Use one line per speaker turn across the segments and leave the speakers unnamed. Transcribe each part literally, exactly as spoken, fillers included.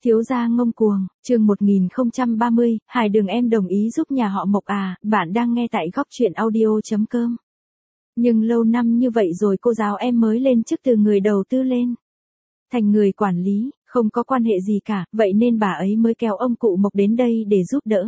Thiếu gia ngông cuồng, chương một nghìn không trăm ba mươi, Hải Đường em đồng ý giúp nhà họ Mộc à, bạn đang nghe tại góc truyện audio chấm com. Nhưng lâu năm như vậy rồi cô giáo em mới lên chức từ người đầu tư lên thành người quản lý, không có quan hệ gì cả, vậy nên bà ấy mới kéo ông cụ Mộc đến đây để giúp đỡ.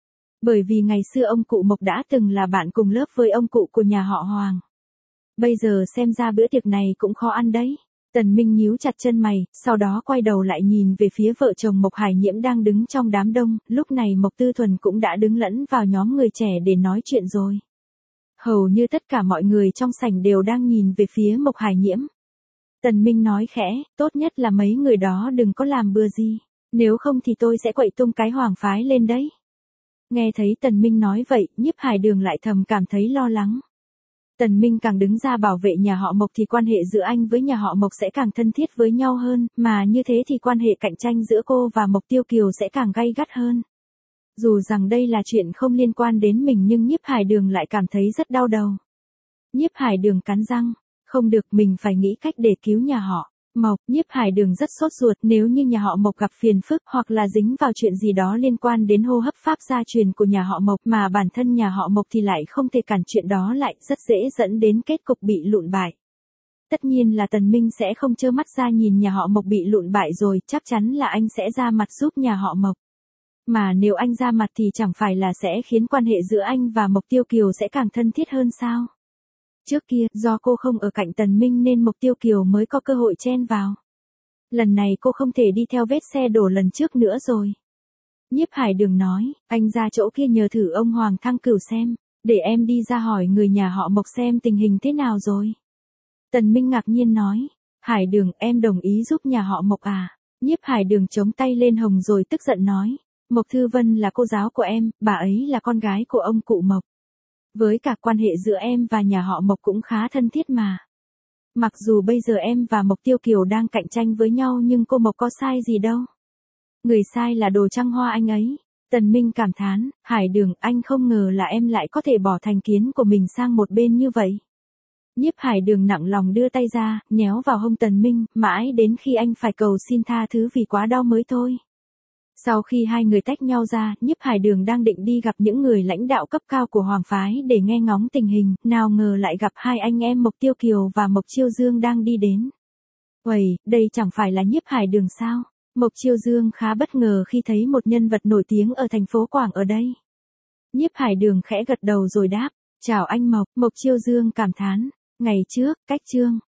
Bởi vì ngày xưa ông cụ Mộc đã từng là bạn cùng lớp với ông cụ của nhà họ Hoàng. Bây giờ xem ra bữa tiệc này cũng khó ăn đấy. Tần Minh nhíu chặt chân mày, sau đó quay đầu lại nhìn về phía vợ chồng Mộc Hải Nhiễm đang đứng trong đám đông, lúc này Mộc Tư Thuần cũng đã đứng lẫn vào nhóm người trẻ để nói chuyện rồi. Hầu như tất cả mọi người trong sảnh đều đang nhìn về phía Mộc Hải Nhiễm. Tần Minh nói khẽ, tốt nhất là mấy người đó đừng có làm bừa gì, nếu không thì tôi sẽ quậy tung cái Hoàng phái lên đấy. Nghe thấy Tần Minh nói vậy, Nhiếp Hải Đường lại thầm cảm thấy lo lắng. Tần Minh càng đứng ra bảo vệ nhà họ Mộc thì quan hệ giữa anh với nhà họ Mộc sẽ càng thân thiết với nhau hơn, mà như thế thì quan hệ cạnh tranh giữa cô và Mộc Tiêu Kiều sẽ càng gay gắt hơn. Dù rằng đây là chuyện không liên quan đến mình nhưng Nhiếp Hải Đường lại cảm thấy rất đau đầu. Nhiếp Hải Đường cắn răng, không được, mình phải nghĩ cách để cứu nhà họ Mộc. Nhiếp Hải Đường rất sốt ruột, nếu như nhà họ Mộc gặp phiền phức hoặc là dính vào chuyện gì đó liên quan đến hô hấp pháp gia truyền của nhà họ Mộc mà bản thân nhà họ Mộc thì lại không thể cản chuyện đó lại, rất dễ dẫn đến kết cục bị lụn bại. Tất nhiên là Tần Minh sẽ không trơ mắt ra nhìn nhà họ Mộc bị lụn bại rồi, chắc chắn là anh sẽ ra mặt giúp nhà họ Mộc. Mà nếu anh ra mặt thì chẳng phải là sẽ khiến quan hệ giữa anh và Mộc Tiêu Kiều sẽ càng thân thiết hơn sao? Trước kia, do cô không ở cạnh Tần Minh nên Mộc Tiêu Kiều mới có cơ hội chen vào. Lần này cô không thể đi theo vết xe đổ lần trước nữa rồi. Nhiếp Hải Đường nói, anh ra chỗ kia nhờ thử ông Hoàng Thăng Cửu xem, để em đi ra hỏi người nhà họ Mộc xem tình hình thế nào rồi. Tần Minh ngạc nhiên nói, Hải Đường, em đồng ý giúp nhà họ Mộc à? Nhiếp Hải Đường chống tay lên hồng rồi tức giận nói, Mộc Thư Vân là cô giáo của em, bà ấy là con gái của ông cụ Mộc. Với cả quan hệ giữa em và nhà họ Mộc cũng khá thân thiết mà. Mặc dù bây giờ em và Mộc Tiêu Kiều đang cạnh tranh với nhau nhưng cô Mộc có sai gì đâu. Người sai là Đồ Trăng Hoa anh ấy. Tần Minh cảm thán, Hải Đường, anh không ngờ là em lại có thể bỏ thành kiến của mình sang một bên như vậy. Nhiếp Hải Đường nặng lòng đưa tay ra, nhéo vào hông Tần Minh, mãi đến khi anh phải cầu xin tha thứ vì quá đau mới thôi. Sau khi hai người tách nhau ra, Nhiếp Hải Đường đang định đi gặp những người lãnh đạo cấp cao của Hoàng phái để nghe ngóng tình hình, nào ngờ lại gặp hai anh em Mộc Tiêu Kiều và Mộc Chiêu Dương đang đi đến. Uầy, đây chẳng phải là Nhiếp Hải Đường sao? Mộc Chiêu Dương khá bất ngờ khi thấy một nhân vật nổi tiếng ở thành phố Quảng ở đây. Nhiếp Hải Đường khẽ gật đầu rồi đáp, chào anh Mộc. Mộc Chiêu Dương cảm thán, ngày trước, cách Trương